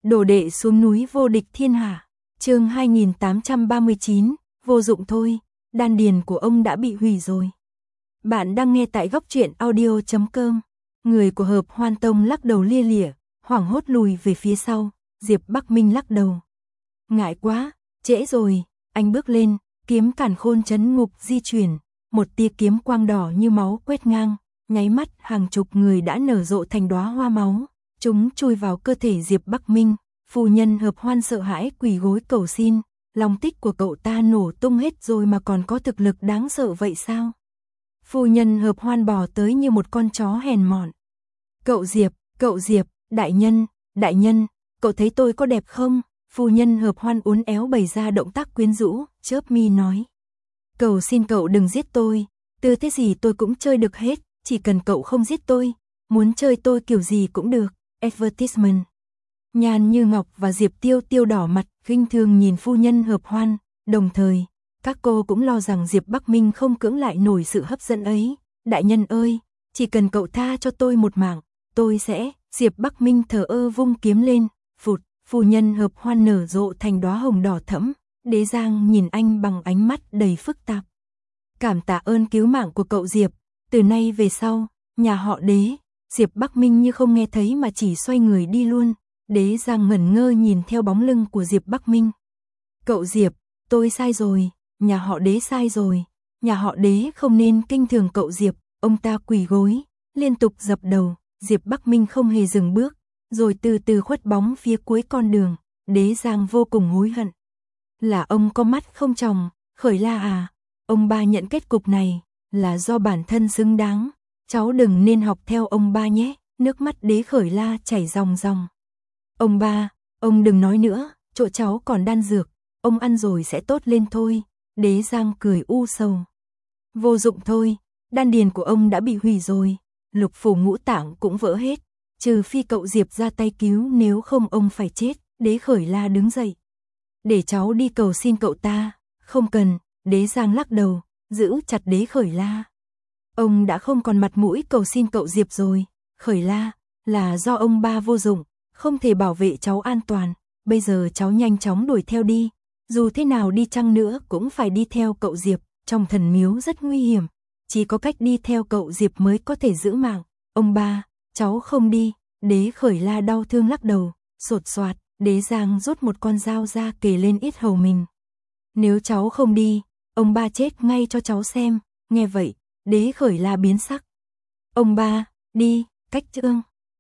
Đồ đệ xuống núi vô địch thiên hạ. Chương 2839, vô dụng thôi, đan điền của ông đã bị hủy rồi. Bạn đang nghe tại góc truyện audio.com. Người của Hợp Hoan Tông lắc đầu lia lịa, hoảng hốt lùi về phía sau. Diệp Bắc Minh lắc đầu. Ngại quá, trễ rồi. Anh bước lên, kiếm càn khôn trấn ngục di chuyển, một tia kiếm quang đỏ như máu quét ngang, nháy mắt hàng chục người đã nở rộ thành đóa hoa máu. Chúng chui vào cơ thể Diệp Bắc Minh. Phu nhân Hợp Hoan sợ hãi quỳ gối cầu xin, lòng tích của cậu ta nổ tung hết rồi mà còn có thực lực đáng sợ vậy sao? Phu nhân Hợp Hoan bò tới như một con chó hèn mọn. Cậu Diệp, đại nhân, cậu thấy tôi có đẹp không? Phu nhân Hợp Hoan uốn éo bày ra động tác quyến rũ, chớp mi nói. Cầu xin cậu đừng giết tôi, tư thế gì tôi cũng chơi được hết, chỉ cần cậu không giết tôi, muốn chơi tôi kiểu gì cũng được. Advertisement. Nhan Như Ngọc và Diệp Tiêu Tiêu đỏ mặt, khinh thường nhìn phu nhân Hợp Hoan, đồng thời, các cô cũng lo rằng Diệp Bắc Minh không cưỡng lại nổi sự hấp dẫn ấy. Đại nhân ơi, chỉ cần cậu tha cho tôi một mạng, tôi sẽ. Diệp Bắc Minh thờ ơ vung kiếm lên, phụt, phu nhân Hợp Hoan nở rộ thành đóa hồng đỏ thẫm. Đế Giang nhìn anh bằng ánh mắt đầy phức tạp. Cảm tạ ơn cứu mạng của cậu Diệp, từ nay về sau, nhà họ Đế. Diệp Bắc Minh như không nghe thấy mà chỉ xoay người đi luôn. Đế Giang ngẩn ngơ nhìn theo bóng lưng của Diệp Bắc Minh. Cậu Diệp, tôi sai rồi, nhà họ Đế sai rồi, nhà họ Đế không nên kinh thường cậu Diệp. Ông ta quỳ gối, liên tục dập đầu. Diệp Bắc Minh không hề dừng bước, rồi từ từ khuất bóng phía cuối con đường. Đế Giang vô cùng hối hận. Là ông có mắt không tròng, Khởi La à, ông ba nhận kết cục này là do bản thân xứng đáng. Cháu đừng nên học theo ông ba nhé. Nước mắt Đế Khởi La chảy ròng ròng. Ông ba, ông đừng nói nữa, chỗ cháu còn đan dược, ông ăn rồi sẽ tốt lên thôi. Đế Giang cười u sầu. Vô dụng thôi, đan điền của ông đã bị hủy rồi, lục phủ ngũ tạng cũng vỡ hết, trừ phi cậu Diệp ra tay cứu, nếu không ông phải chết. Đế Khởi La đứng dậy. Để cháu đi cầu xin cậu ta. Không cần. Đế Giang lắc đầu, giữ chặt Đế Khởi La. Ông đã không còn mặt mũi cầu xin cậu Diệp rồi. Khởi La, là do ông ba vô dụng, không thể bảo vệ cháu an toàn. Bây giờ cháu nhanh chóng đuổi theo đi. Dù thế nào đi chăng nữa cũng phải đi theo cậu Diệp. Trong thần miếu rất nguy hiểm, chỉ có cách đi theo cậu Diệp mới có thể giữ mạng. Ông ba, cháu không đi. Đế Khởi La đau thương lắc đầu, sột soạt. Đế Giang rút một con dao ra kề lên yết hầu mình. Nếu cháu không đi, ông ba chết ngay cho cháu xem. Nghe vậy, Đế Khởi La biến sắc. Ông ba, đi, cách chương.